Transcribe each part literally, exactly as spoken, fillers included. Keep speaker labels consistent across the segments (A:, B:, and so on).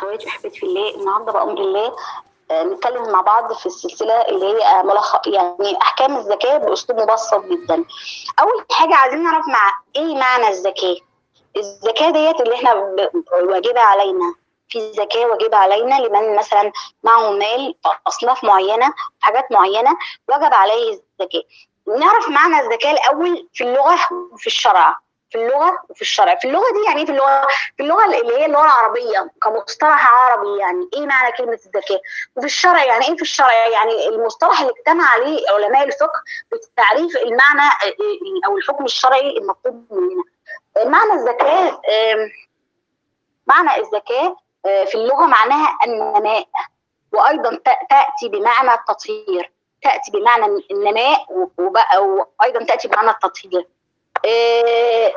A: اخواتي وحبيبتي في الله، النهارده بامر الله آه، نتكلم مع بعض في السلسله اللي هي ملخص يعني احكام الزكاه باسلوب مبسط جدا. اول حاجه عايزين نعرف مع ايه معنى الزكاه. الزكاه ديت اللي احنا ب- واجبه علينا، في زكاه واجبه علينا لمن مثلا معه مال اصناف معينه، حاجات معينه وجب عليه الزكاه. نعرف معنى الزكاه الاول في اللغه وفي الشرع. في اللغه وفي الشرع. في اللغه دي يعني ايه؟ في اللغه في اللغه اللي هي اللغه العربيه كمصطلح عربي، يعني ايه معنى كلمه الزكاه. وفي الشرع يعني ايه؟ في الشرع يعني المصطلح اللي اجتمع عليه علماء الفقه بتعريف المعنى او الحكم الشرعي المطلوب مننا. معنى الزكاه آم، معنى الزكاه آه، في اللغه معناها النماء، وايضا ت- تاتي بمعنى التطهير، تاتي بمعنى النماء وبقى- وايضا تاتي بمعنى التطهير. آه،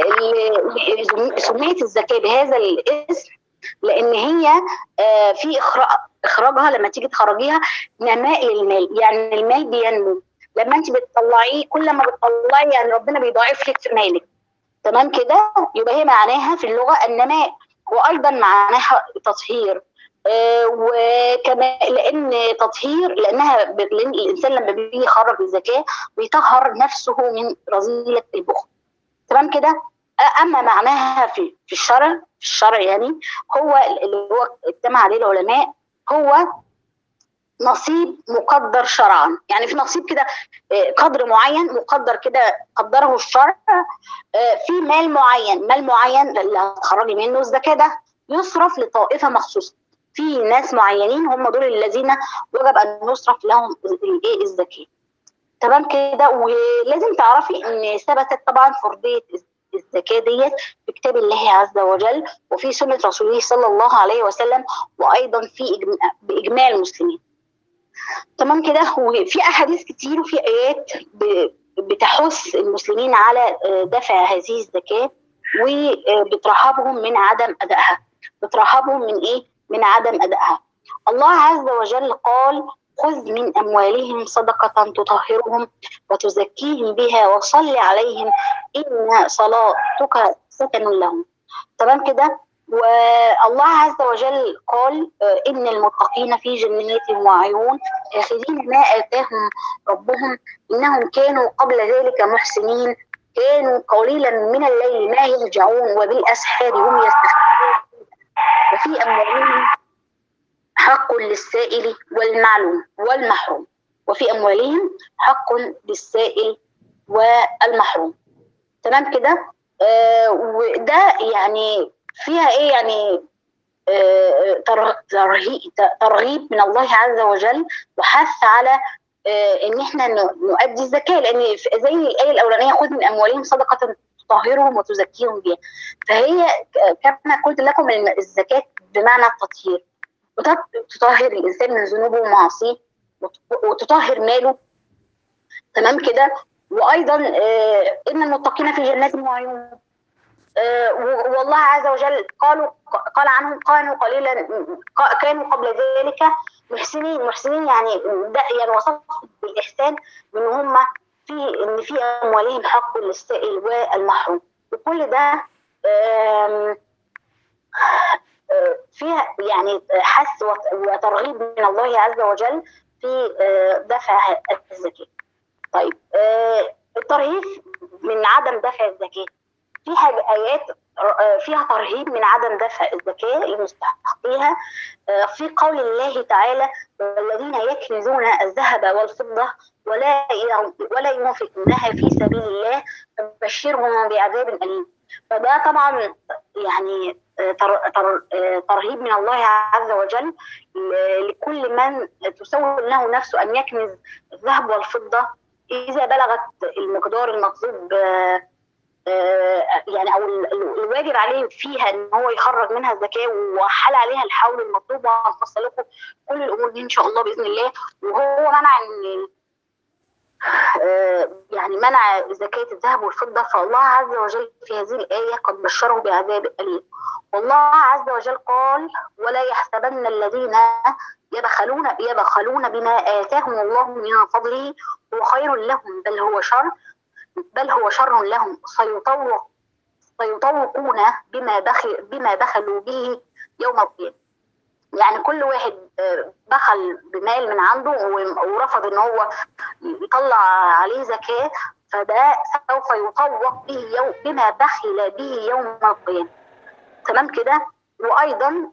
A: اللي سميت الزكاه بهذا الاسم لان هي آه، في اخراج اخراجها لما تيجي تخرجيها نماء للمال، يعني المال بينمو لما انت بتطلعيه، كل ما بتطلعي يعني ربنا بيضاعف لك في مالك. تمام كده؟ يبقى هي معناها في اللغه النماء، وايضا معناها تطهير. آه، وكمان لان تطهير لانها ب- لان الانسان لما بيجي يخرج الزكاه بيطهر نفسه من رذيله البخل. تمام كده؟ اما معناها في في الشرع، في الشرع يعني هو اللي هو اجتمع عليه العلماء، هو نصيب مقدر شرعا. يعني في نصيب كده آه، قدر معين مقدر كده قدره الشرع، آه، في مال معين، مال معين اللي هتخرجي منه الزكاه ده يصرف لطائفه مخصوصه. في ناس معينين هم دول الذين وجب ان يصرف لهم الايه الزكاه. تمام كده؟ ولازم تعرفي ان ثبتت طبعا فرضيه الزكاه ديت في كتاب الله عز وجل وفي سنه رسوله صلى الله عليه وسلم، وايضا في إجم- باجماع المسلمين. تمام كده؟ وفي احاديث كتير وفي ايات ب- بتحث المسلمين على آه، دفع هذه الزكاه وبترهبهم من عدم ادائها. بترهبهم من ايه؟ من عدم ادائها. الله عز وجل قال: خذ من اموالهم صدقه تطهرهم وتزكيهم بها وصل عليهم ان صلاتك سكن لهم. تمام كده؟ والله عز وجل قال آه، إن المتقين في جنات وعيون آخذين ما آتاهم ربهم إنهم كانوا قبل ذلك محسنين كانوا قليلا من الليل ما يهجعون وبالأسحار هم يستغفرون وفي أموالهم حق للسائل والمعلوم والمحروم. وفي أموالهم حق للسائل والمحروم. تمام كده؟ آه وده يعني فيها ايه؟ يعني آه، تر- ترهي- ترغيب من الله عز وجل وحث على آه، ان احنا ن- نؤدي الزكاه، لان ف- زي الايه الاولانيه: خذ من اموالهم صدقه تطهرهم وتزكيهم بها. فهي ك- كما قلت لكم ان الزكاه بمعنى التطهير، وتط- تطهر الانسان من ذنوبه ومعاصيه وت- وتطهر ماله. تمام كده؟ وايضا آه، ان المتقين في جنات وعيون. آه، و- والله عز وجل قالوا قال عنهم كانوا قليلا، ق- كانوا قبل ذلك محسنين. محسنين يعني ده يعني وصفهم بالاحسان من هم في ان في اموالهم حق للسائل والمحروم. وكل ده آم، آه، فيها يعني حث وت- وترغيب من الله عز وجل في آه، دفع الزكاه. طيب آه، الترهيب من عدم دفع الزكاه، في حاجة آيات آه، فيها ترهيب من عدم دفع الزكاة لمستحقيها. آه، في قول الله تعالى: والذين يكنزون الذهب والفضة ولا ولا ينفقونها في سبيل الله فبشرهم بعذاب أليم. فده طبعا يعني آه، تر- تر- آه، ترهيب من الله عز وجل ل- لكل من تسول له نفسه أن يكنز الذهب والفضة إذا بلغت المقدار المطلوب، آه، آه، يعني او ال- ال- الواجب عليه فيها ان هو يخرج منها الزكاه، وحال عليها الحول المطلوب. وهنفصل لكم كل الامور دي ان شاء الله باذن الله. وهو منع ان آه، يعني منع زكاه الذهب والفضه. فالله عز وجل في هذه الايه قد بشره بعذاب اليم. والله عز وجل قال: ولا يحسبن الذين يبخلون يبخلون بما اتاهم الله من فضله هو خير لهم بل هو شر بل هو شر لهم سيطوق سيطوقون بما بخل بما بخلوا به يوم القيامة. يعني كل واحد بخل بمال من عنده ورفض ان هو يطلع عليه زكاة، فده سوف يطوق به يوم بما بخل به يوم القيامة. تمام كده. وايضا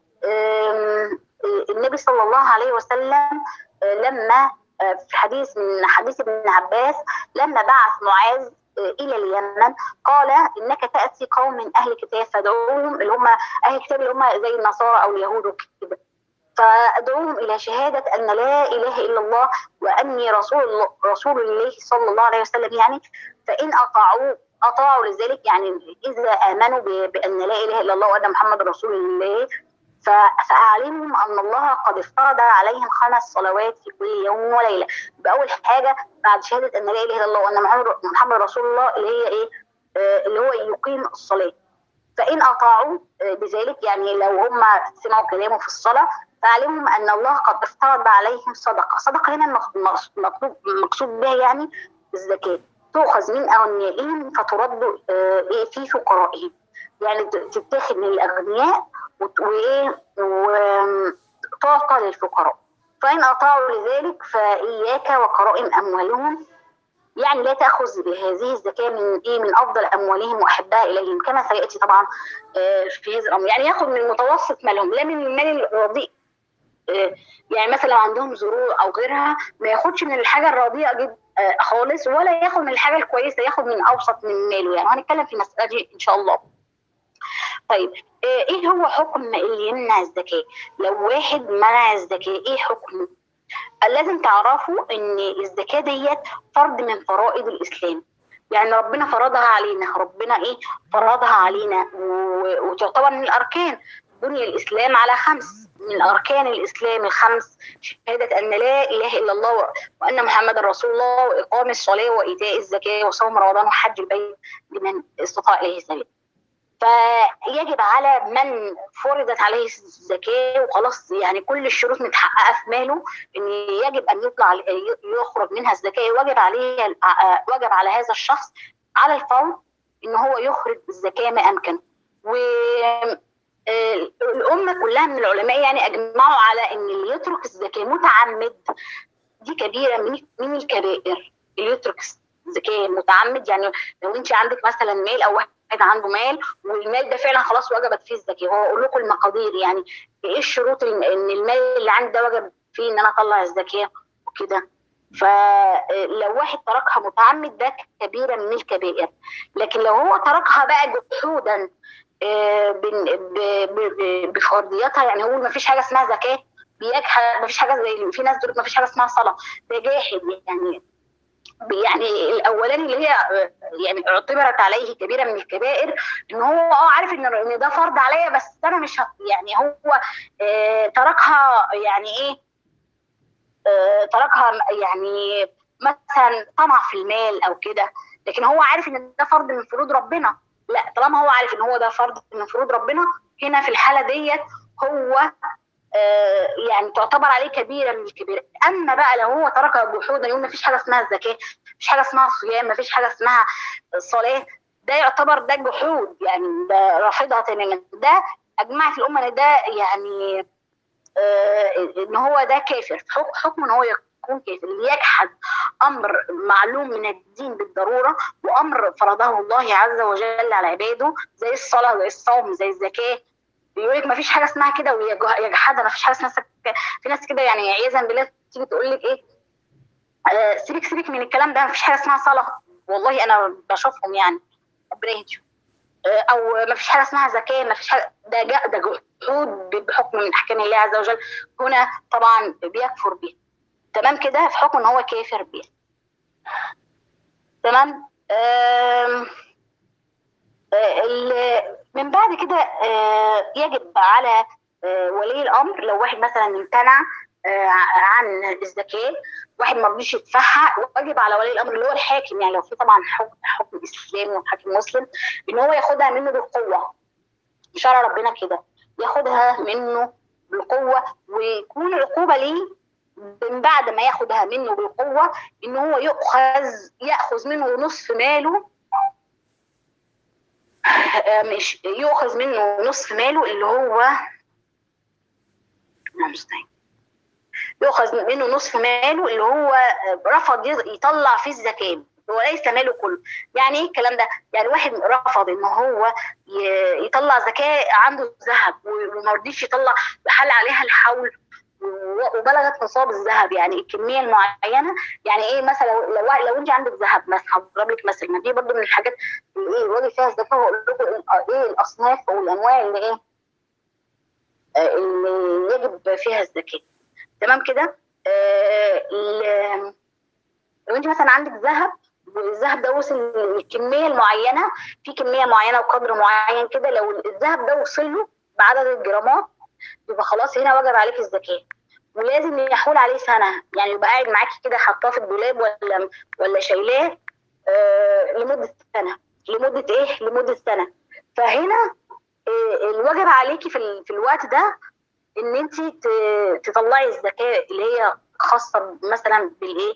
A: النبي صلى الله عليه وسلم لما في حديث من حديث ابن عباس لما بعث معاذ الى اليمن قال انك تاتي قوم من اهل الكتاب فادعوهم، اللي هم اهل الكتاب اللي هم زي النصارى او اليهود وكده، فادعوهم الى شهاده ان لا اله الا الله واني رسول الله رسول الله صلى الله عليه وسلم، يعني فان اطاعوا اطاعوا لذلك، يعني اذا امنوا بان لا اله الا الله وان محمد رسول الله فاعلمهم ان الله قد افترض عليهم خمس صلوات في كل يوم وليله. باول حاجه بعد شهاده ان لا اله الا الله وان محمد رسول الله اللي هي ايه؟ آه اللي هو يقيم الصلاه. فان اطاعوا بذلك، يعني لو هم سمعوا كلامه في الصلاه، فاعلمهم ان الله قد افترض عليهم صدقه. صدقه هنا مقصود مقصود بها يعني الزكاه، تؤخذ من اغنيائهم فترد ايه في فقرائهم، يعني تتاخد من الاغنياء وايه وتعطى للفقراء. فان اطاعوا لذلك فاياك وكرائم اموالهم، يعني لا تاخذ هذه الزكاه من ايه من افضل اموالهم واحبها اليهم، كما سياتي طبعا في هذا الامر. يعني ياخذ من متوسط مالهم لا من المال الرديء، يعني مثلا لو عندهم زروع او غيرها ما ياخدش من الحاجه الرديئه جدا خالص، ولا ياخد من الحاجه الكويسه، ياخد من اوسط من ماله. يعني هنتكلم في المساله دي ان شاء الله. طيب ايه هو حكم اللي يمنع الزكاه؟ لو واحد منع الزكاه ايه حكمه؟ لازم تعرفوا ان الزكاه ديت فرض من فرائض الاسلام، يعني ربنا فرضها علينا، ربنا ايه فرضها علينا وتعتبر من الاركان. بني الاسلام على خمس، من اركان الاسلام الخمس: شهاده ان لا اله الا الله وان محمد رسول الله، واقام الصلاه وايتاء الزكاه وصوم رمضان وحج البيت لمن استطاع اليه سبيلا. فيجب على من فرضت عليه الزكاه وخلاص يعني كل الشروط متحققه في ماله ان يجب ان يطلع يخرج منها الزكاه، واجب عليه واجب على هذا الشخص على الفور ان هو يخرج الزكاه ما امكن. والامه كلها من العلماء يعني اجمعوا على ان اللي يترك الزكاه متعمد دي كبيره من من الكبائر. اللي يترك الزكاه متعمد، يعني لو انت عندك مثلا مال او واحد عنده مال والمال ده فعلا خلاص وجبت فيه الزكاه، هو اقول لكم المقادير يعني ايه الشروط ان المال اللي عندي ده وجب فيه ان انا اطلع الزكاه وكده. فلو واحد تركها متعمد ده كبيره من الكبائر. لكن لو هو تركها بقى جحودا بفرضياتها، يعني هو ما فيش حاجه اسمها زكاه، بيجحد، ما فيش حاجه زي في ناس تقول ما فيش حاجه اسمها صلاه، ده جاحد. يعني يعني الاولاني اللي هي يعني اعتبرت عليه كبيره من الكبائر ان هو اه عارف ان ان ده فرض عليا بس انا مش يعني هو آه تركها يعني ايه آه تركها يعني مثلا طمع في المال او كده، لكن هو عارف ان ده فرض من فروض ربنا. لا، طالما هو عارف ان هو ده فرض من فروض ربنا، هنا في الحاله ديت هو آه يعني تعتبر عليه كبيره من الكبيره. اما بقى لو هو تركها جحودا يقول ما فيش حاجه اسمها الزكاه، مفيش حاجه اسمها صيام، مفيش حاجه اسمها صلاه، ده يعتبر ده جحود، يعني ده رافضها تماما. ده اجمعت الامه ان ده يعني آه ان هو ده كافر، حكم ان هو يكون كافر اللي يجحد امر معلوم من الدين بالضروره وامر فرضه الله عز وجل على عباده، زي الصلاه زي الصوم زي الزكاه. بيقول لك ما فيش حاجه اسمها كده ويجحدها، ما فيش حاجه اسمها سك... في ناس كده يعني عياذا بالله تيجي تقول لك ايه آه سيبك سيبك من الكلام ده، ما فيش حاجه اسمها صلاه. والله انا بشوفهم يعني ربنا يهديهم. آه او ما فيش حاجه اسمها زكاه، ما فيش حاجه، ده جاء ده جحود بحكم من احكام الله عز وجل، هنا طبعا بيكفر به. تمام كده، في حكم ان هو كافر به. تمام. آه من بعد كده آه يجب على آه ولي الامر لو واحد مثلا امتنع آه عن الزكاه، واحد ما رضيش يدفعها، واجب على ولي الامر اللي هو الحاكم، يعني لو في طبعا حكم حكم اسلامي وحاكم مسلم، ان هو ياخدها منه بالقوه. شرع ربنا كده، ياخدها منه بالقوه، ويكون العقوبه ليه من بعد ما ياخدها منه بالقوه ان هو يؤخذ ياخذ منه نصف ماله، مش يؤخذ منه نصف ماله اللي هو المستعان. يؤخذ منه نصف ماله اللي هو رفض يطلع فيه الزكاه، وليس ماله كله. يعني ايه الكلام ده؟ يعني واحد رفض ان هو يطلع زكاه، عنده ذهب وما رضيش يطلع، حال عليها الحول وبلغت نصاب الذهب، يعني الكميه المعينه. يعني ايه مثلا لو لو, لو انت عندك ذهب مثلا، هضرب لك مثل، ما دي برضه من الحاجات اللي ايه الواجب فيها الزكاه، واقول لكم ايه الاصناف او الانواع اللي ايه اللي يجب فيها الزكاه. تمام كده؟ آه لو انت مثلا عندك ذهب والذهب ده وصل للكميه المعينه، في كميه معينه وقدر معين كده، لو الذهب ده وصل له بعدد الجرامات يبقى خلاص هنا وجب عليك الزكاه، ولازم يحول عليه سنه، يعني يبقى قاعد معاكي كده حاطاه في الدولاب ولا ولا شايلاه آه لمده سنه. لمده ايه؟ لمده سنه. فهنا آه الواجب عليكي في, في الوقت ده ان انت تطلعي الزكاه اللي هي خاصه مثلا بالايه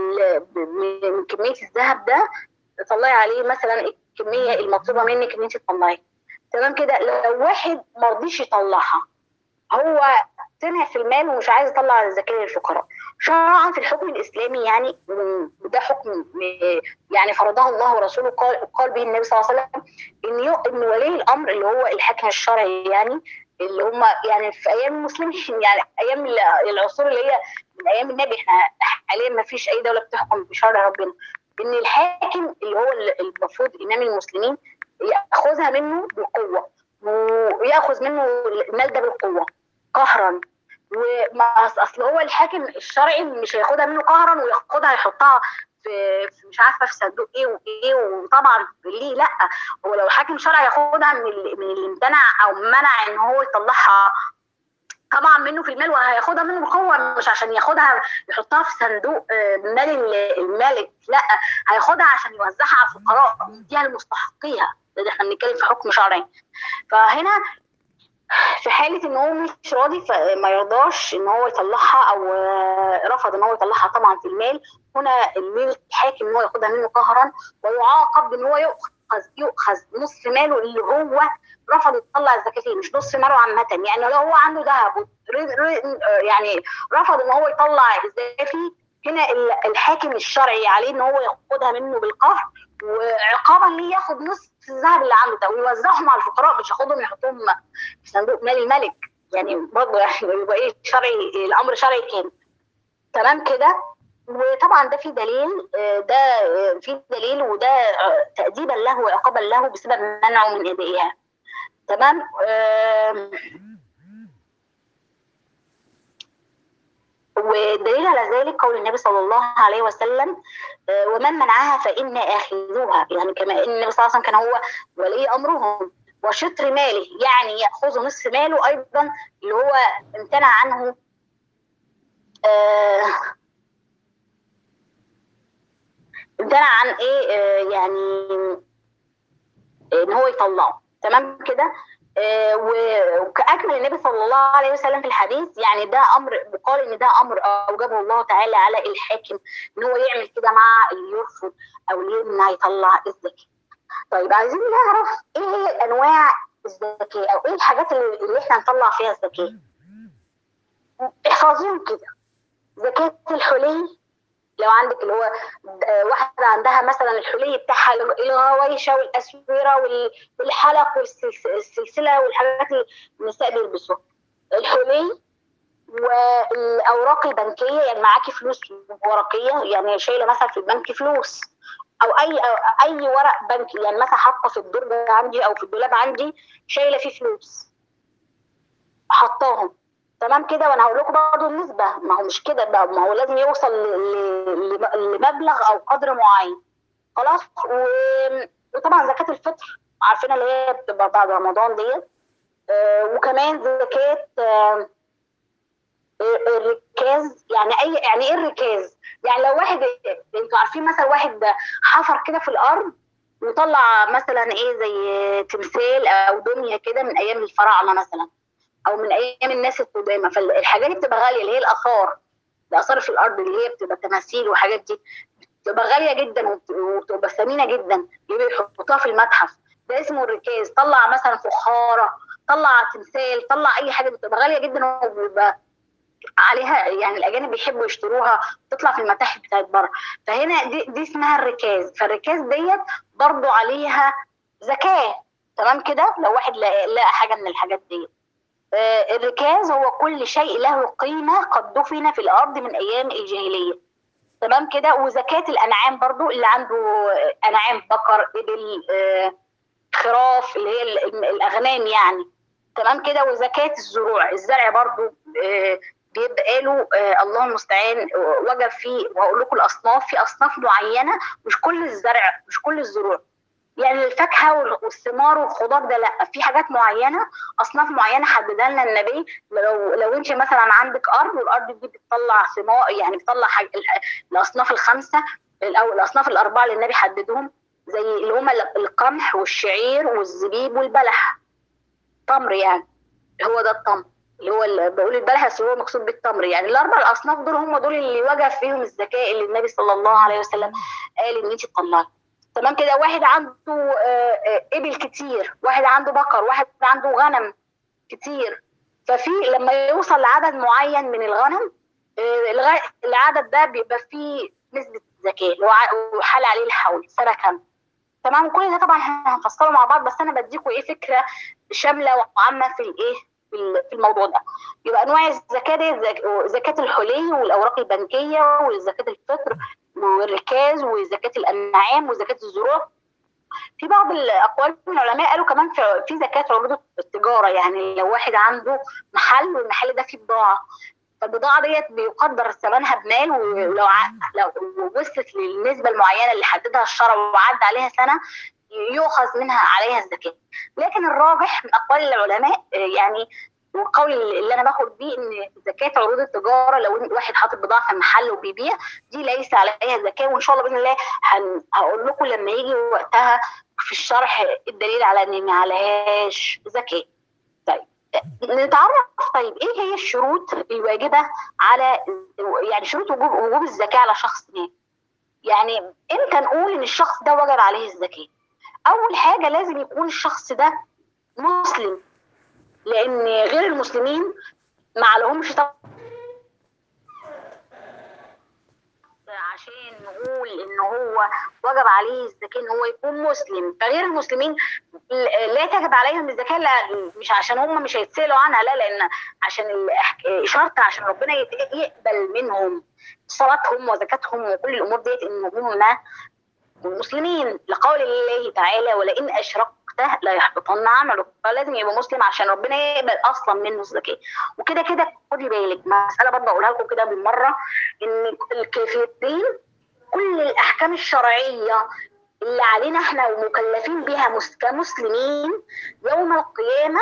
A: من كميه الذهب ده، تطلعي عليه مثلا الكميه المطلوبه منك ان انت تطلعيها. تمام كده؟ لو واحد ما رضيش يطلعها، هو طمع في المال ومش عايز يطلع الزكاه للفقراء، شرعا في الحكم الاسلامي يعني، وده حكم يعني فرضه الله ورسوله، قال قال به النبي صلى الله عليه وسلم، ان ان ولي الامر اللي هو الحاكم الشرعي، يعني اللي هم يعني في ايام المسلمين يعني ايام العصور اللي هي من ايام النبي، احنا حاليا ما فيش اي دوله بتحكم بشرع ربنا، ان الحاكم اللي هو المفروض امام المسلمين ياخذها منه بالقوه، وياخذ منه المال ده بالقوه قهرا. وما اصل هو الحاكم الشرعي مش هياخدها منه قهرا وياخدها يحطها في, في مش عارفه في صندوق ايه وايه، وطبعا ليه لا؟ هو لو حاكم شرعي ياخدها من من اللي امتنع او منع ان هو يطلعها طبعا منه في المال، وهياخدها منه بقوه، مش عشان ياخدها يحطها في صندوق مال الملك، لا، هياخدها عشان يوزعها على الفقراء يديها لمستحقيها. ده احنا بنتكلم في حكم شرعي. فهنا في حاله ان هو مش راضي فما يرضاش ان هو يطلعها، او رفض ان هو يطلعها طبعا في المال، هنا الملك الحاكم ان هو ياخدها منه قهرا، ويعاقب بان هو يؤخذ يؤخذ نصف ماله اللي هو رفض يطلع الزكاه فيه، مش نصف ماله عامه. يعني لو هو عنده ذهب يعني رفض ان هو يطلع الزكاه فيه، هنا الحاكم الشرعي عليه ان هو ياخدها منه بالقهر، وعقابا ليه ياخد نصف الذهب اللي عنده ده ويوزعهم على الفقراء، مش ياخدهم يحطهم في صندوق مال الملك. يعني برضه يعني يبقى ايه شرعي، الامر شرعي كامل. تمام كده؟ وطبعا ده في دليل، ده في دليل وده تأديبا له وعقابا له بسبب منعه من ادائها. تمام؟ والدليل على ذلك قول النبي صلى الله عليه وسلم: ومن منعها فإنا آخذوها. يعني كما ان النبي صلى الله عليه وسلم كان هو ولي امرهم، وشطر ماله يعني ياخذ نصف ماله ايضا اللي هو امتنع عنه آه امتنع عن ايه آه يعني ان هو يطلعه. تمام كده؟ آه وكأكمل النبي صلى الله عليه وسلم في الحديث، يعني ده امر بقال ان ده امر اوجبه الله تعالى على الحاكم ان هو يعمل كده مع اللي يرفض او اللي يمنع يطلع الزكاه. طيب عايزين نعرف ايه هي انواع الزكاه، او ايه الحاجات اللي احنا نطلع فيها الزكاه. احفظيهم كده: زكاه الحلي، لو عندك اللي هو واحدة عندها مثلا الحلي بتاعها الغوايشة والأسورة والحلق والسلسلة والحاجات اللي النساء بيلبسوها، الحلي والأوراق البنكية، يعني معاكي فلوس ورقية، يعني شايلة مثلا في البنك فلوس أو أي أو أي ورق بنكي، يعني مثلا حاطة في الدرج عندي أو في الدولاب عندي شايلة فيه فلوس حطاهم. تمام كده؟ وانا هقول لكم برضه النسبه، ما هو مش كده بقى، ما هو لازم يوصل لمبلغ او قدر معين. خلاص؟ وطبعا زكاه الفطر عارفينها اللي هي بتبقى بعد رمضان ديت. وكمان زكاه الركاز. يعني اي يعني ايه الركاز؟ يعني لو واحد، انتوا عارفين مثلا واحد حفر كده في الارض وطلع مثلا ايه زي تمثال او دميه كده من ايام الفراعنه مثلا، او من ايام الناس القدامى، فالحاجات دي بتبقى غاليه، اللي هي الاثار الاثار في الارض اللي هي بتبقى تماثيل وحاجات دي بتبقى غاليه جدا وبتبقى ثمينه جدا، اللي بيحطوها في المتحف، ده اسمه الركاز. طلع مثلا فخاره، طلع تمثال، طلع اي حاجه بتبقى غاليه جدا وبيبقى عليها، يعني الاجانب بيحبوا يشتروها، تطلع في المتاحف بتاعت بره. فهنا دي, دي اسمها الركاز. فالركاز ديت برضو عليها زكاه. تمام كده. لو واحد لقى لقى حاجه من الحاجات دي، آه، الركاز هو كل شيء له قيمه قد دفن في الارض من ايام الجاهليه. تمام كده. وزكاه الانعام برضو، اللي عنده انعام بقر ابل آه، خراف، اللي هي ال- ال- الاغنام يعني. تمام كده. وزكاه الزروع، الزرع برضو آه، بيبقى له آه، الله المستعان آه، وجب فيه. وهقول لكم الاصناف، في اصناف معينه، مش كل الزرع مش كل الزروع. يعني الفاكهه وال- والثمار والخضار ده لا، في حاجات معينه، اصناف معينه حددها لنا النبي. لو لو انت مثلا عندك ارض، والارض دي بتطلع ثمار، يعني بتطلع حاجة الاصناف الخمسه او الاصناف الاربعه اللي النبي حددهم، زي اللي هما القمح والشعير والزبيب والبلح. تمر يعني، هو ده التمر. اللي هو اللي بقول البلح بس هو مقصود بالتمر. يعني الاربع الاصناف دول هم دول اللي وجب فيهم الزكاه، اللي النبي صلى الله عليه وسلم قال ان انت تطلعي. تمام كده. واحد عنده آه، آه، ابل كتير، واحد عنده بقر، واحد عنده غنم كتير. ففي لما يوصل لعدد معين من الغنم، آه، الغ- العدد ده بيبقى فيه نسبة زكاة، اللي هو ع- وحال عليه الحول سنة كاملة. تمام. كل ده طبعا احنا هنفصله مع بعض، بس انا بديكم ايه فكرة شاملة وعامة في الايه في ال- في الموضوع ده. يبقى انواع الزكاة دي زك- زكاة الحلي والاوراق البنكية وزكاة الفطر والركاز وزكاة الانعام وزكاة الزروع. في بعض الاقوال من العلماء قالوا كمان في في زكاه عروض التجاره. يعني لو واحد عنده محل والمحل ده فيه بضاعه، فالبضاعه ديت بيقدر ثمنها بمال، ولو ع- لو وصلت للنسبه المعينه اللي حددها الشرع وعدى عليها سنه، يؤخذ منها عليها الزكاه. لكن الراجح من اقوال العلماء آه، يعني والقول اللي انا باخد بيه ان زكاه عروض التجاره، لو واحد حاطط بضاعه في المحل وبيبيع، دي ليس عليها زكاه. وان شاء الله باذن الله هن... هقول لكم لما يجي وقتها في الشرح الدليل على ان ما عليهاش زكاه. طيب نتعرف. طيب ايه هي الشروط الواجبه على، يعني شروط وجوب وجوب الزكاه على شخص ما؟ يعني امتى نقول ان الشخص ده وجب عليه الزكاه؟ اول حاجه لازم يكون الشخص ده مسلم، لان غير المسلمين ما عليهمش طبعا. عشان نقول ان هو وجب عليه الزكاه ان هو يكون مسلم، فغير المسلمين لا تجب عليهم الزكاه. لا مش عشان هم مش هيتسالوا عنها، لا، لان عشان شرط عشان ربنا يقبل منهم صلاتهم وزكاتهم وكل الامور ديت ان هم مسلمين، لقول الله تعالى ولئن اشركت لا يحبطن عملك. فلازم يبقى مسلم عشان ربنا يقبل اصلا منه الزكاه. وكده كده خدي بالك مساله برضه اقولها لكم كده بالمره، ان الكافرين كل الاحكام الشرعيه اللي علينا احنا ومكلفين بها كمسلمين يوم القيامه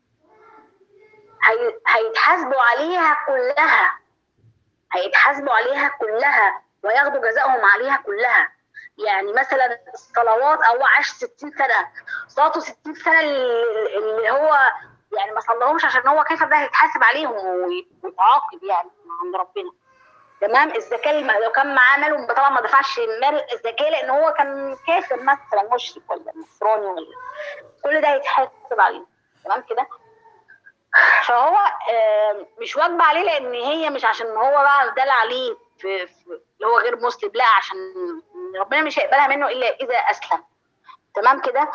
A: هي... هيتحاسبوا عليها كلها، هيتحاسبوا عليها كلها وياخدوا جزائهم عليها كلها. يعني مثلا الصلوات، او عاش ستين سنه صلاته ستين سنه اللي هو يعني ما صلىهمش عشان هو كافر، ده هيتحاسب عليهم ويتعاقب يعني عند ربنا. تمام. الزكاه لو كان معاه مال طبعا ما دفعش مال الزكاه لان هو كان كافر مثلا مشرك ولا نصراني ولا، كل ده هيتحاسب عليه. تمام كده. فهو مش واجبه عليه لان هي مش عشان هو بقى دل عليه في, في اللي هو غير مسلم، لا، عشان ربنا مش هيقبلها منه الا اذا اسلم. تمام كده.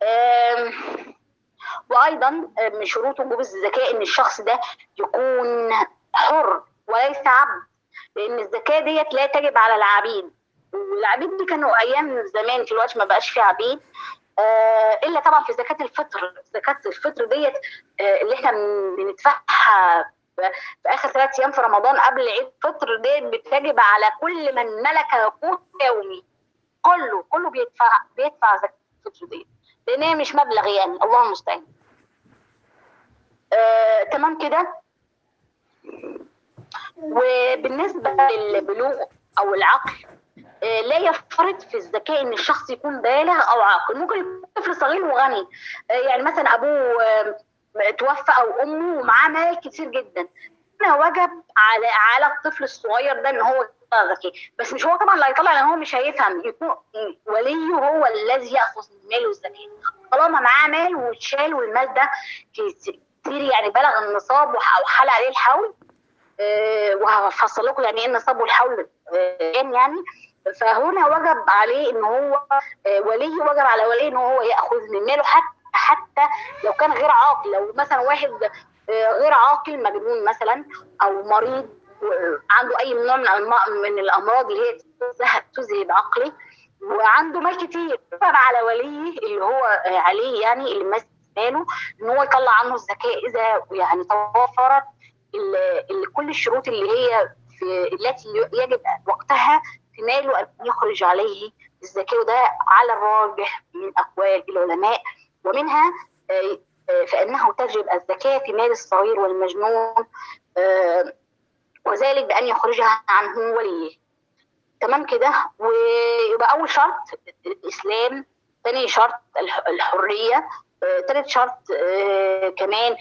A: وايضا من شروط وجوب الزكاه ان الشخص ده يكون حر وليس عبد، لان الزكاه ديت لا تجب على العبيد. والعبيد دي كانوا ايام زمان، في الوقت ما بقاش فيه عبيد آه الا طبعا في زكاه الفطر. زكاه الفطر ديت آه اللي احنا بندفعها في اخر ثلاث ايام في رمضان قبل عيد الفطر، ديت بتجب على كل من ملك قوت يومي. كله كله بيدفع بيدفع زكاه الفطر ديت، لان هي مش مبلغ يعني، الله المستعان. آه، تمام كده. وبالنسبه للبلوغ او العقل، آه، لا يفترض في الذكاء ان الشخص يكون بالغ او عاقل. ممكن يكون طفل صغير وغني، آه، يعني مثلا ابوه آه، توفى او امه ومعاه مال كتير جدا، هنا وجب على على الطفل الصغير ده ان هو يطلع ذكي. بس مش هو طبعا اللي هيطلع لان هو مش هيفهم، يكون وليه هو الذي ياخذ ماله الزكاه. طالما معاه مال واتشال والمال ده كتير يعني بلغ النصاب او حال عليه الحول، آه، وهفصل لكم يعني ايه النصاب والحول آه، يعني. فهنا وجب عليه ان هو آه، ولي وجب على ولي ان هو ياخذ من ماله، حتى حتى لو كان غير عاقل. لو مثلا واحد آه، غير عاقل، مجنون مثلا او مريض، آه، عنده اي نوع من الأنواع- من الامراض اللي هي تذهب تذهب عقله، وعنده مال كتير، وجب على وليه اللي هو آه، عليه يعني اللي ماسك ماله ان هو يطلع عنه الزكاه اذا يعني توفرت ال- ال- كل الشروط اللي هي في التي يجب وقتها في ماله ان يخرج عليه الزكاه. وده على الراجح من اقوال العلماء، ومنها آه، آه، فانه تجب الزكاه في مال الصغير والمجنون، آه، وذلك بان يخرجها عنه وليه. تمام كده. ويبقى اول شرط الاسلام، ثاني شرط الح- الحريه، آه، ثالث شرط آه، كمان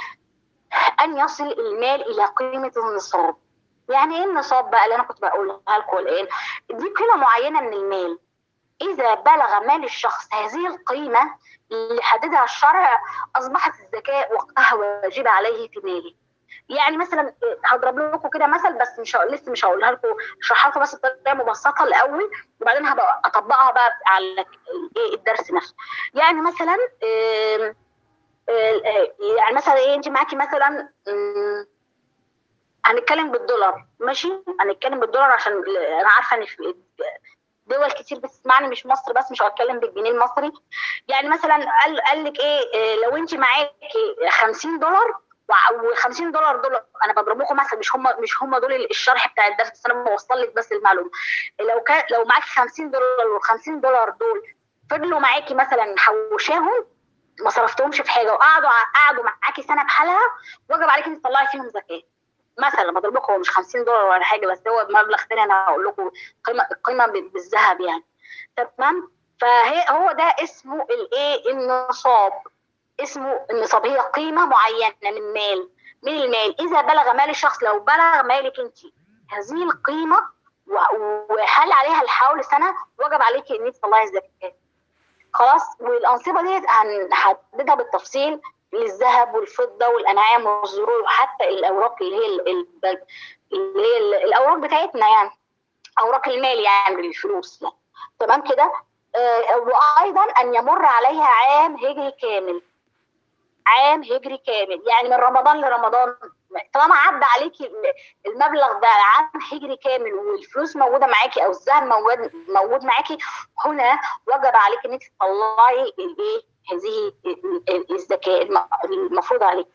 A: ان يصل المال الى قيمه النصاب. يعني ايه النصاب بقى اللي انا كنت بقولها لكم الان؟ دي قيمه معينه من المال، اذا بلغ مال الشخص هذه القيمه اللي حددها الشرع اصبحت الزكاه وقتها واجبه عليه في ماله. يعني مثلا هضرب لكم كده مثل، بس مش هقول- لسه مش هقولها لكم، اشرحها لكم بس بطريقه مبسطه الاول، وبعدين هبقى اطبقها بقى على ايه الدرس نفسه. يعني مثلا آم، آه، يعني مثلا ايه، انت معاكي مثلا آم، هنتكلم بالدولار، ماشي؟ هنتكلم بالدولار عشان انا عارفه ان في دول كتير بتسمعني، مش مصر بس، مش هتكلم بالجنيه المصري. يعني مثلا قال قال لك ايه، إيه، لو انت معاكي خمسين دولار، و50 دولار دول انا بضرب لكم مثلا، مش هم مش هم دول الشرح بتاع الدرس، بس انا بوصل لك بس المعلومه. لو كان لو معاكي خمسين دولار، وال50 دولار دول فضلوا معاكي مثلا محوشاهم، ما صرفتهمش في حاجه، وقعدوا قعدوا معاكي سنه بحالها، وجب عليكي انك تطلعي فيهم زكاه. مثلا بضرب لكم، هو مش خمسين دولار ولا حاجه، بس هو مبلغ تاني انا هقول لكم قيمه القيمه بالذهب يعني. تمام. فهي هو ده اسمه الايه النصاب، اسمه النصاب، هي قيمه معينه من مال، من المال اذا بلغ مال الشخص، لو بلغ مالك انت هذه القيمه وحال عليها الحول سنه، وجب عليك ان انت تطلعي الزكاه. خلاص. والانصبه ديت هنحددها بالتفصيل للذهب والفضه والانعام والزروع، وحتى الاوراق اللي هي اللي هي الاوراق بتاعتنا يعني، اوراق المال يعني الفلوس يعني. تمام كده. آه وايضا ان يمر عليها عام هجري كامل، عام هجري كامل يعني من رمضان لرمضان. طالما عدى عليكي المبلغ ده عام هجري كامل، والفلوس موجوده معاكي او الذهب موجود موجود معاكي، هنا وجب عليك ان انت تطلعي الايه هذه الزكاه المفروض عليك.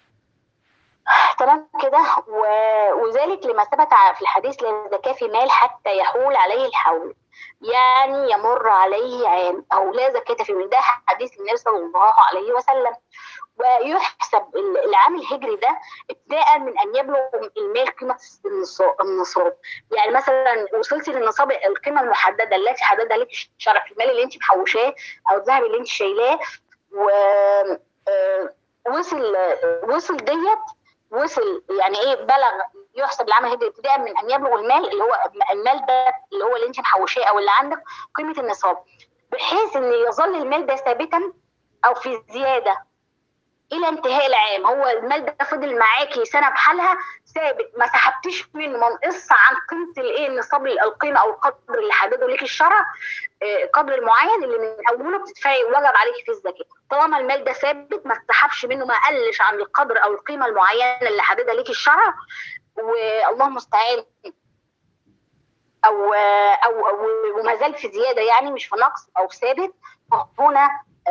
A: تمام كده. وذلك لما ثبت في الحديث لا زكاة في مال حتى يحول عليه الحول، يعني يمر عليه عام، او لا زكاة في مال، ده حديث النبي صلى الله عليه وسلم. ويحسب العام الهجري ده ابتداء من ان يبلغ المال قيمه النصاب. يعني مثلا وصلتي للنصاب، القيمه المحدده التي حددها لك الشرع في المال اللي انت محوشاه او الذهب اللي انت شايلاه، و وصل وصل ديت وصل يعني ايه، بلغ، يحسب العام الهجري ابتداء من ان يبلغ المال اللي هو المال ده اللي هو اللي انت محوشاه او اللي عندك قيمه النصاب، بحيث ان يظل المال ده ثابتا او في زياده الى انتهاء العام. هو المال ده فضل معاكي سنه بحالها ثابت، ما سحبتيش منه، ما نقص عن قيمه الايه النصاب، القيمه او القدر اللي حدده لك الشرع، قدر المعين اللي من اوله بتدفعي وجب عليكي في الزكاه. طالما المال ده ثابت ما اتسحبش منه، ما قلش عن القدر او القيمه المعينه اللي حددها لك الشرع، والله المستعان، او او, أو وما زال في زياده يعني، مش في نقص او ثابت، فهنا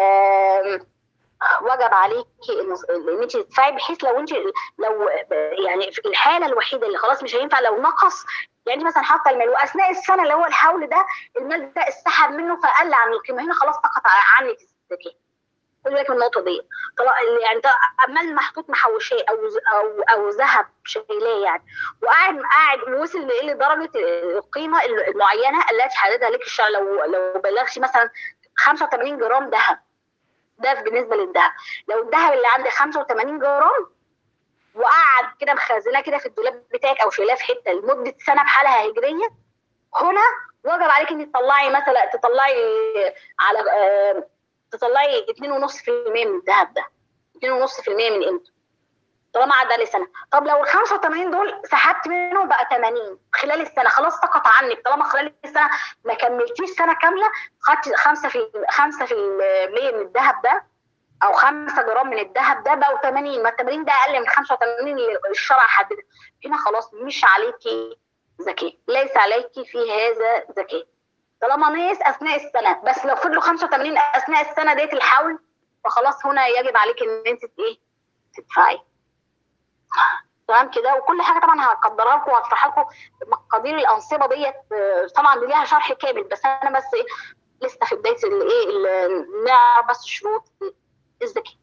A: وجب عليكي ان انت تدفعي، بحيث لو انت لو يعني في الحاله الوحيده اللي خلاص مش هينفع لو نقص، يعني مثلا حاطه المال واثناء السنه اللي هو الحول ده المال ده اتسحب منه فقل عن القيمه، هنا خلاص سقط عنك الزكاه. خدي بالك من النقطه دي. طلع يعني ده مال محطوط محوشاه او او او ذهب شايلاه يعني، وقاعد قاعد وصل لدرجه القيمه المعينه التي حددها لك الشرع. لو لو بلغش مثلا خمسة وثمانين جرام ذهب، ده بالنسبه للذهب، لو الذهب اللي عندي خمسة وثمانين جرام وقعد كده مخزناه كده في الدولاب بتاعك او شايلاه في حته لمده سنه بحالها هجريه، هنا وجب عليك انك تطلعي مثلا تطلعي على آه تطلعي اتنين ونص في المية من الذهب ده، اتنين ونص في المية من قيمته. طالما عدى عليه سنه. طب لو ال خمسة وثمانين دول سحبت منهم بقى ثمانين خلال السنه، خلاص سقط عنك. طالما خلال السنه ما كملتيش سنه كامله، خدتي خمسة في خمسة في المية من الذهب ده او خمسة جرام من الذهب ده بقوا ثمانين، ما ال ثمانين ده اقل من خمسة وثمانين اللي الشرع حدده. هنا خلاص مش عليكي زكاه، ليس عليكي في هذا زكاه طالما نقص اثناء السنه. بس لو فضلوا خمسة وثمانين اثناء السنه ديت الحول، فخلاص هنا يجب عليك ان انت ايه تدفعي. تمام كده. وكل حاجه طبعا هقدرها لكم وهشرح لكم مقادير الانصبه ديت، طبعا دي ليها شرح كامل، بس انا بس ايه لسه في بدايه الايه نعرف بس شروط الزكاه.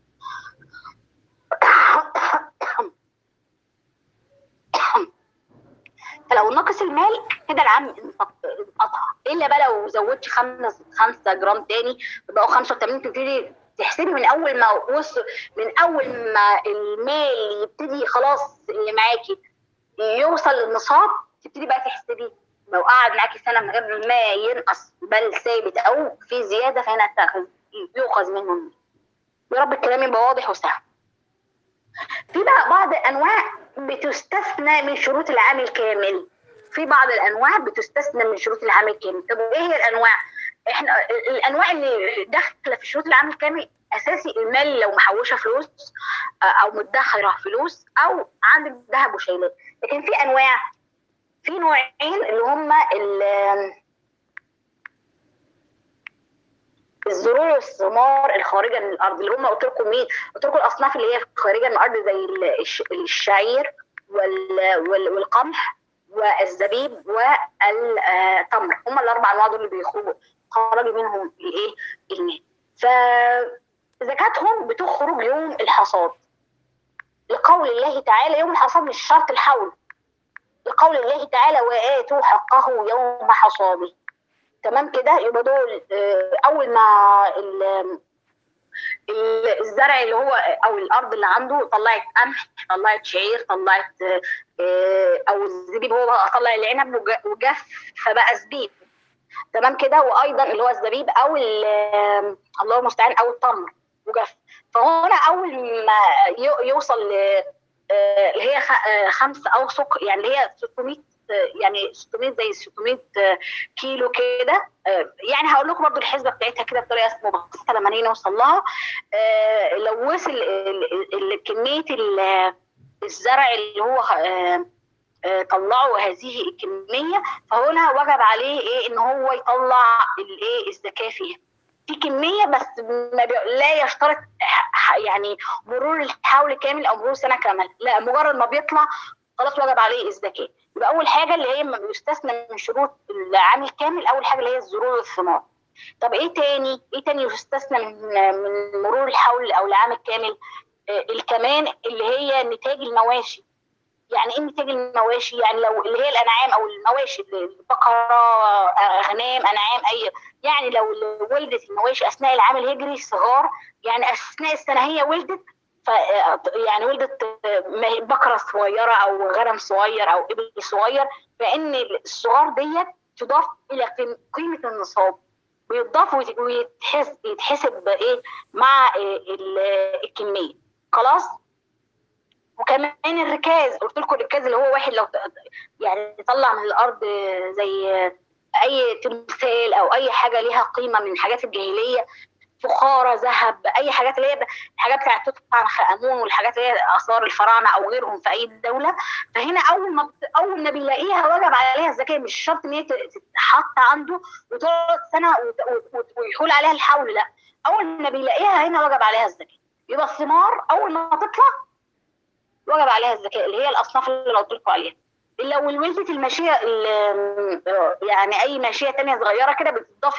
A: فلو نقص المال كده العام انقطع، الا بقى لو زودتي خمسة خمسة جرام تاني بقوا خمسة وثمانين، تبتدي تحسبي من اول ما وصل، من اول ما المال يبتدي خلاص اللي معاكي يوصل للنصاب، تبتدي بقى تحسبي. لو قعد معاكي سنه من غير ما ينقص بل ثابت او في زياده، فهنا تاخذ يؤخذ منه. يا رب الكلام يبقى واضح وسهل. في بقى بعض الانواع بتستثنى من شروط العام الكامل. في بعض الانواع بتستثنى من شروط العام الكامل. طب ايه هي الانواع؟ احنا الانواع اللي داخله في شروط العام الكامل اساسي المال، لو محوشه فلوس او مدخره فلوس او عندك ذهب وشايلاه. لكن في انواع، في نوعين اللي هم الزروع والثمار الخارجه من الارض، اللي هم قلت لكم مين؟ قلت لكم الاصناف اللي هي خارجه من الارض زي الشعير والقمح والزبيب والتمر. هم الاربع انواع دول اللي بيخرجوا خرج منهم الايه المال. فزكاتهم بتخرج يوم الحصاد، لقول الله تعالى. يوم الحصاد مش شرط الحول، لقول الله تعالى وآتوا حقه يوم حصاده. تمام كده. يبقى دول اول ما الزرع اللي هو او الارض اللي عنده طلعت قمح، طلعت شعير، طلعت او الزبيب، هو بقى طلع العنب وجف فبقى زبيب. تمام كده. وايضا اللي هو الزبيب او الله المستعان او التمر وجف. فهنا اول ما يوصل اللي هي خمس اوسق، يعني اللي هي ستمائة، يعني ستمائة زي ستمائة كيلو كده. يعني هقول لكم برضو الحسبه بتاعتها كده بطريقه مبسطه لما نيجي نوصل لها. لو وصل كميه الزرع اللي هو طلعوا هذه الكميه، فهنا وجب عليه ايه ان هو يطلع الايه الزكاه فيها. في كميه بس ما لا يشترط يعني مرور الحول كامل او مرور سنه كامله، لا، مجرد ما بيطلع خلاص وجب عليه الزكاه. يبقى اول حاجه اللي هي يستثنى من شروط العام الكامل، اول حاجه اللي هي الزروع والثمار. طب ايه تاني؟ ايه تاني يستثنى من من مرور الحول او العام الكامل؟ آه الكمان اللي هي نتاج المواشي. يعني ايه نتاج المواشي؟ يعني لو اللي هي الانعام او المواشي، البقره، اغنام، انعام، اي يعني لو ولدت المواشي اثناء العام الهجري صغار، يعني اثناء السنه هي ولدت، ف يعني ولدت بقره صغيره او غنم صغير او ابل صغير، فان الصغار ديت تضاف الى قيمه النصاب، ويضاف ويتحسب يتحسب ايه مع الكميه. خلاص. وكمان الركاز، قلت لكم الركاز اللي هو واحد لو يعني يطلع من الارض زي اي تمثال او اي حاجه ليها قيمه من حاجات الجاهليه، فخاره، ذهب، اي حاجات اللي هي الحاجات بتاعت توت عنخ امون والحاجات اللي هي اثار الفراعنه او غيرهم في اي دوله. فهنا اول ما اول ما بيلاقيها وجب عليها الزكاه. مش شرط ان هي تتحط عنده وتقعد سنه ويحول عليها الحول، لا، اول ما بيلاقيها هنا وجب عليها الزكاه. يبقى الثمار اول ما تطلع وجب عليها الزكاه، اللي هي الاصناف اللي قلت لكم عليها. لو ولدت الماشيه يعني اي ماشيه ثانيه صغيره كده بتضاف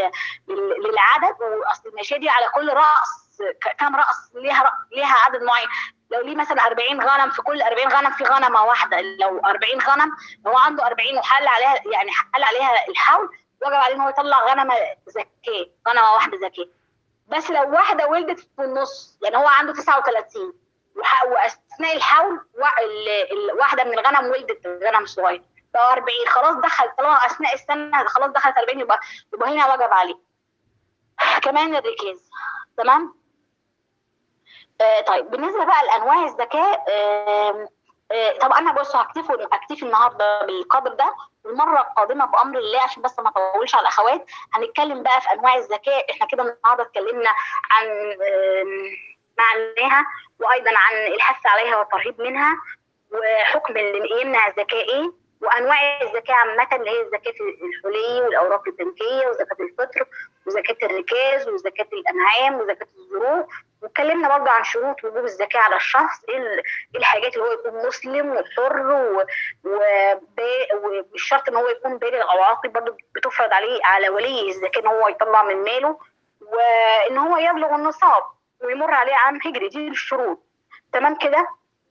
A: للعدد. واصل الماشيه دي على كل راس كام راس ليها رأس ليها عدد معين. لو ليه مثلا أربعين غنم، في كل أربعين غنم في غنمه واحده. لو أربعين غنم، لو هو عنده أربعين وحل عليها يعني حل عليها الحول، وجب عليه ان هو يطلع غنمه زكاه، غنمه واحده زكاه. بس لو واحده ولدت في النص، يعني هو عنده تسعة وثلاثين واثناء الحول واحده من الغنم ولدت غنم صغير، بقى أربعين، خلاص دخل، طالما اثناء السنه خلاص دخلت أربعين، يبقى يبقى هنا وجب عليه. كمان الركاز. تمام. آه طيب بالنسبه بقى لانواع الزكاه، آه آه طب انا بص هكتفي اكتفي النهارده بالقدر ده، والمره القادمه بامر الله عشان بس ما اطولش على الاخوات هنتكلم بقى في انواع الزكاه. احنا كده النهارده اتكلمنا عن آه معناها، وايضا عن الحث عليها والترهيب منها، وحكم اللي يمنع الزكاه ايه، وانواع الزكاه عامه اللي هي الزكاه الحلي والاوراق البنكيه وزكاه الفطر وزكاه الركاز وزكاه الانعام وزكاه الزروع. واتكلمنا برضه عن شروط وجوب الزكاه على الشخص، ايه الحاجات اللي هو يكون مسلم وحر، والشرط ان هو يكون بالغ او عاقل برضه بتفرض عليه على ولي الزكاه ان هو يطلع من ماله، وان هو يبلغ النصاب ويمر عليه عام هجري. دي الشروط. تمام كده؟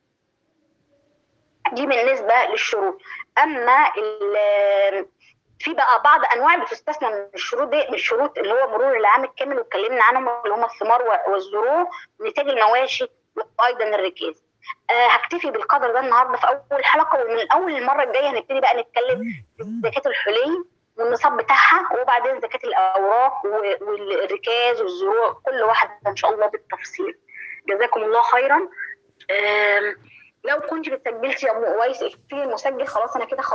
A: دي بالنسبه للشروط. اما في بقى بعض انواع بتستثنى من الشروط دي، من الشروط اللي هو مرور العام الكامل واتكلمنا عنهم، اللي هم الثمار والزروع ونتاج المواشي وايضا الركاز. أه هكتفي بالقدر ده النهارده في اول حلقه، ومن اول المره الجايه هنبتدي بقى نتكلم في زكاه الحلي والنصاب بتاعها، وبعدين زكاه الاوراق والركاز والزروع، كل واحده ان شاء الله بالتفصيل. جزاكم الله خيرا. أه لو كنت بتسجلتي يا ام اويس اقفلي المسجل، خلاص انا كده